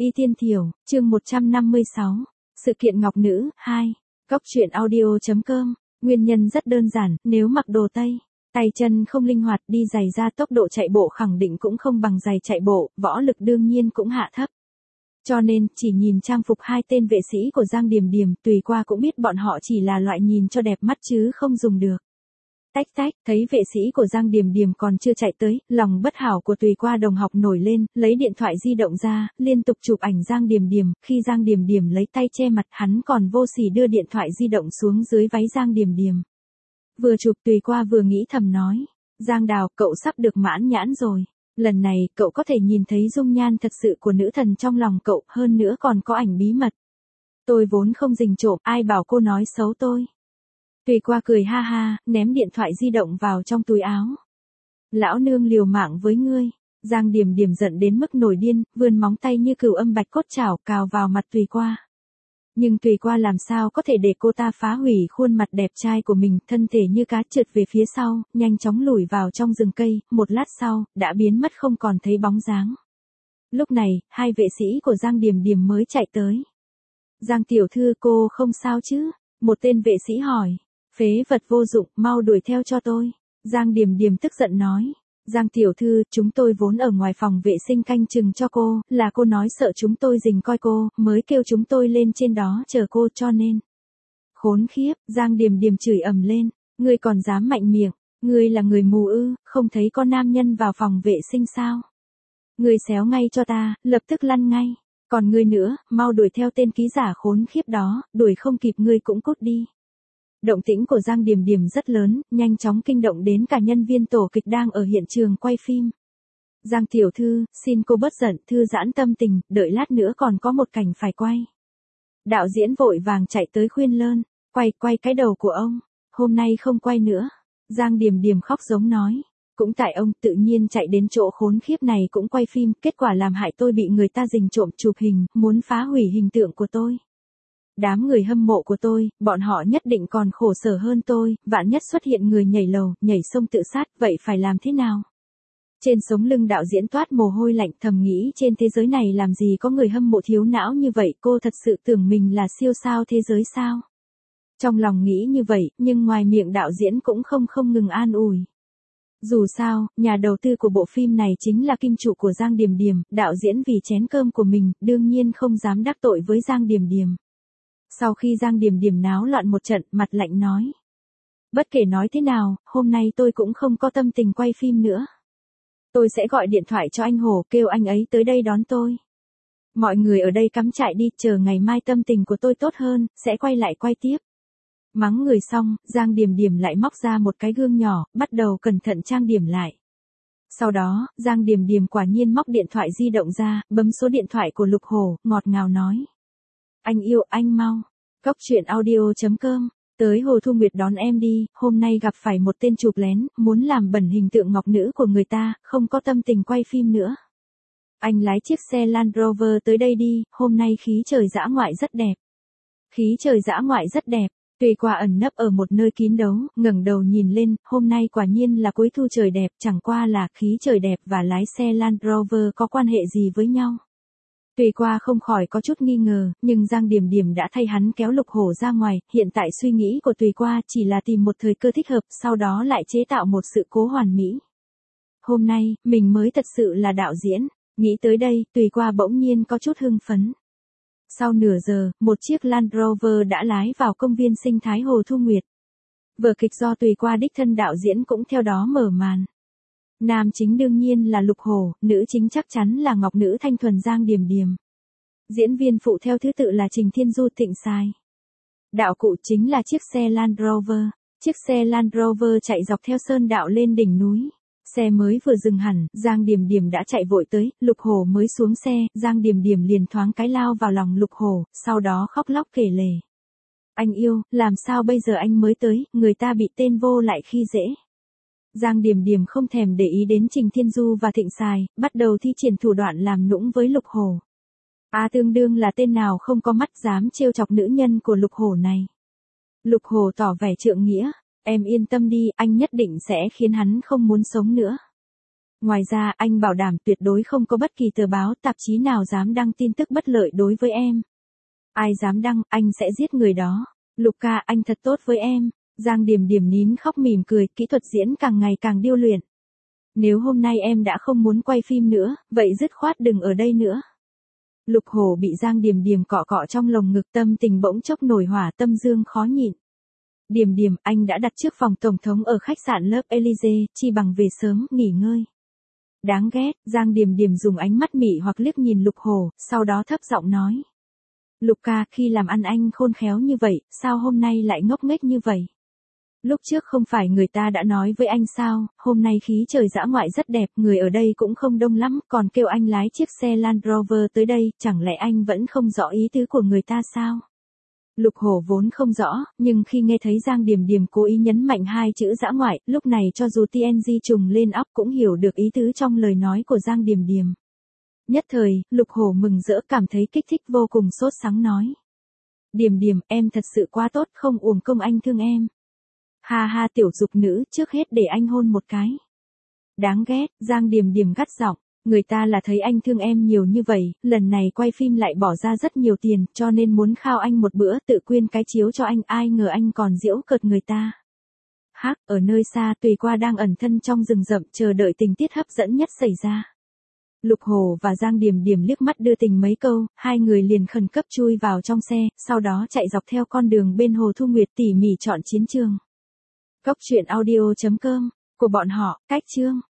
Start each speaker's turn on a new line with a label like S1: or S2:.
S1: Y Tiên Thiểu, chương 156. Sự kiện Ngọc Nữ, 2. Góc truyện audio.com. Nguyên nhân rất đơn giản, nếu mặc đồ Tây, tay chân không linh hoạt, đi giày ra tốc độ chạy bộ khẳng định cũng không bằng giày chạy bộ, võ lực đương nhiên cũng hạ thấp. Cho nên, chỉ nhìn trang phục hai tên vệ sĩ của Giang Điềm Điềm, tùy qua cũng biết bọn họ chỉ là loại nhìn cho đẹp mắt chứ không dùng được. Tách tách, thấy vệ sĩ của Giang Điềm Điềm còn chưa chạy tới, lòng bất hảo của tùy qua đồng học nổi lên, lấy điện thoại di động ra, liên tục chụp ảnh Giang Điềm Điềm, khi Giang Điềm Điềm lấy tay che mặt hắn còn vô sỉ đưa điện thoại di động xuống dưới váy Giang Điềm Điềm. Vừa chụp tùy qua vừa nghĩ thầm nói, Giang Đào, cậu sắp được mãn nhãn rồi. Lần này, cậu có thể nhìn thấy dung nhan thật sự của nữ thần trong lòng cậu, hơn nữa còn có ảnh bí mật. Tôi vốn không rình trộm, ai bảo cô nói xấu tôi. Tùy qua cười ha ha, ném điện thoại di động vào trong túi áo. Lão nương liều mạng với ngươi. Giang Điềm Điềm giận đến mức nổi điên, vươn móng tay như cừu âm bạch cốt chảo cào vào mặt tùy qua. Nhưng tùy qua làm sao có thể để cô ta phá hủy khuôn mặt đẹp trai của mình, thân thể như cá trượt về phía sau, nhanh chóng lủi vào trong rừng cây, một lát sau, đã biến mất không còn thấy bóng dáng. Lúc này, hai vệ sĩ của Giang Điềm Điềm mới chạy tới. Giang tiểu thư, cô không sao chứ? Một tên vệ sĩ hỏi. Phế vật vô dụng, mau đuổi theo cho tôi. Giang Điềm Điềm tức giận nói. Giang tiểu thư, chúng tôi vốn ở ngoài phòng vệ sinh canh chừng cho cô, là cô nói sợ chúng tôi rình coi cô, mới kêu chúng tôi lên trên đó chờ cô cho nên. Khốn khiếp, Giang Điềm Điềm chửi ầm lên, ngươi còn dám mạnh miệng, ngươi là người mù ư, không thấy có nam nhân vào phòng vệ sinh sao? Ngươi xéo ngay cho ta, lập tức lăn ngay, còn ngươi nữa, mau đuổi theo tên ký giả khốn khiếp đó, đuổi không kịp ngươi cũng cút đi. Động tĩnh của Giang Điềm Điềm rất lớn, nhanh chóng kinh động đến cả nhân viên tổ kịch đang ở hiện trường quay phim. Giang tiểu thư, xin cô bớt giận, thư giãn tâm tình, đợi lát nữa còn có một cảnh phải quay. Đạo diễn vội vàng chạy tới khuyên lơn, quay cái đầu của ông, hôm nay không quay nữa. Giang Điềm Điềm khóc giống nói, cũng tại ông tự nhiên chạy đến chỗ khốn khiếp này cũng quay phim, kết quả làm hại tôi bị người ta rình trộm chụp hình, muốn phá hủy hình tượng của tôi. Đám người hâm mộ của tôi, bọn họ nhất định còn khổ sở hơn tôi, vạn nhất xuất hiện người nhảy lầu, nhảy sông tự sát, vậy phải làm thế nào? Trên sống lưng đạo diễn toát mồ hôi lạnh, thầm nghĩ trên thế giới này làm gì có người hâm mộ thiếu não như vậy, cô thật sự tưởng mình là siêu sao thế giới sao? Trong lòng nghĩ như vậy, nhưng ngoài miệng đạo diễn cũng không ngừng an ủi. Dù sao, nhà đầu tư của bộ phim này chính là kim chủ của Giang Điềm Điềm, đạo diễn vì chén cơm của mình, đương nhiên không dám đắc tội với Giang Điềm Điềm. Sau khi Giang Điềm Điềm náo loạn một trận, mặt lạnh nói. Bất kể nói thế nào, hôm nay tôi cũng không có tâm tình quay phim nữa. Tôi sẽ gọi điện thoại cho anh Hồ, kêu anh ấy tới đây đón tôi. Mọi người ở đây cắm trại đi, chờ ngày mai tâm tình của tôi tốt hơn, sẽ quay lại quay tiếp. Mắng người xong, Giang Điềm Điềm lại móc ra một cái gương nhỏ, bắt đầu cẩn thận trang điểm lại. Sau đó, Giang Điềm Điềm quả nhiên móc điện thoại di động ra, bấm số điện thoại của Lục Hổ, ngọt ngào nói. Anh yêu, anh mau. Góc truyện audio.com. Tới Hồ Thu Nguyệt đón em đi, hôm nay gặp phải một tên chụp lén, muốn làm bẩn hình tượng ngọc nữ của người ta, không có tâm tình quay phim nữa. Anh lái chiếc xe Land Rover tới đây đi, hôm nay khí trời dã ngoại rất đẹp. Khí trời dã ngoại rất đẹp. Tùy qua ẩn nấp ở một nơi kín đáo, ngẩng đầu nhìn lên, hôm nay quả nhiên là cuối thu trời đẹp, chẳng qua là khí trời đẹp và lái xe Land Rover có quan hệ gì với nhau. Tùy qua không khỏi có chút nghi ngờ, nhưng Giang Điềm Điềm đã thay hắn kéo Lục Hổ ra ngoài, hiện tại suy nghĩ của Tùy qua chỉ là tìm một thời cơ thích hợp, sau đó lại chế tạo một sự cố hoàn mỹ. Hôm nay, mình mới thật sự là đạo diễn, nghĩ tới đây, Tùy qua bỗng nhiên có chút hưng phấn. Sau nửa giờ, một chiếc Land Rover đã lái vào công viên sinh thái Hồ Thu Nguyệt. Vở kịch do Tùy qua đích thân đạo diễn cũng theo đó mở màn. Nam chính đương nhiên là Lục Hổ, nữ chính chắc chắn là ngọc nữ thanh thuần Giang Điềm Điềm. Diễn viên phụ theo thứ tự là Trình Thiên Du, Thịnh Sài. Đạo cụ chính là chiếc xe Land Rover. Chiếc xe Land Rover chạy dọc theo sơn đạo lên đỉnh núi. Xe mới vừa dừng hẳn, Giang Điềm Điềm đã chạy vội tới, Lục Hổ mới xuống xe, Giang Điềm Điềm liền thoáng cái lao vào lòng Lục Hổ, sau đó khóc lóc kể lể. Anh yêu, làm sao bây giờ anh mới tới, người ta bị tên vô lại khi dễ. Giang Điềm Điềm không thèm để ý đến Trình Thiên Du và Thịnh Sài, bắt đầu thi triển thủ đoạn làm nũng với Lục Hổ. Tương đương là tên nào không có mắt dám trêu chọc nữ nhân của Lục Hổ này. Lục Hổ tỏ vẻ trượng nghĩa, em yên tâm đi, anh nhất định sẽ khiến hắn không muốn sống nữa. Ngoài ra, anh bảo đảm tuyệt đối không có bất kỳ tờ báo, tạp chí nào dám đăng tin tức bất lợi đối với em. Ai dám đăng, anh sẽ giết người đó. Luca, anh thật tốt với em. Giang Điềm Điềm nín khóc mỉm cười, kỹ thuật diễn càng ngày càng điêu luyện. Nếu hôm nay em đã không muốn quay phim nữa, vậy dứt khoát đừng ở đây nữa. Lục Hổ bị Giang Điềm Điềm cọ cọ trong lồng ngực, tâm tình bỗng chốc nổi hỏa, tâm dương khó nhịn. Điềm Điềm, anh đã đặt trước phòng tổng thống ở khách sạn lớp Elysee, chi bằng về sớm, nghỉ ngơi. Đáng ghét, Giang Điềm Điềm dùng ánh mắt mị hoặc liếc nhìn Lục Hổ, sau đó thấp giọng nói. Luca, khi làm ăn anh khôn khéo như vậy, sao hôm nay lại ngốc nghếch như vậy? Lúc trước không phải người ta đã nói với anh sao, hôm nay khí trời dã ngoại rất đẹp, người ở đây cũng không đông lắm, còn kêu anh lái chiếc xe Land Rover tới đây, chẳng lẽ anh vẫn không rõ ý tứ của người ta sao? Lục Hổ vốn không rõ, nhưng khi nghe thấy Giang Điềm Điềm cố ý nhấn mạnh hai chữ dã ngoại, lúc này cho dù TNG trùng lên óc cũng hiểu được ý tứ trong lời nói của Giang Điềm Điềm. Nhất thời, Lục Hổ mừng rỡ, cảm thấy kích thích vô cùng, sốt sắng nói. Điềm Điềm, em thật sự quá tốt, không uổng công anh thương em. Ha ha, tiểu dục nữ, trước hết để anh hôn một cái. Đáng ghét, Giang Điềm Điềm gắt giọng, người ta là thấy anh thương em nhiều như vậy, lần này quay phim lại bỏ ra rất nhiều tiền, cho nên muốn khao anh một bữa, tự quyên cái chiếu cho anh, ai ngờ anh còn giễu cợt người ta. Hắc, ở nơi xa, Tùy Qua đang ẩn thân trong rừng rậm, chờ đợi tình tiết hấp dẫn nhất xảy ra. Lục Hổ và Giang Điềm Điềm liếc mắt đưa tình mấy câu, hai người liền khẩn cấp chui vào trong xe, sau đó chạy dọc theo con đường bên Hồ Thu Nguyệt, tỉ mỉ chọn chiến trường. Cốc truyện audio.com, của bọn họ, cách chương.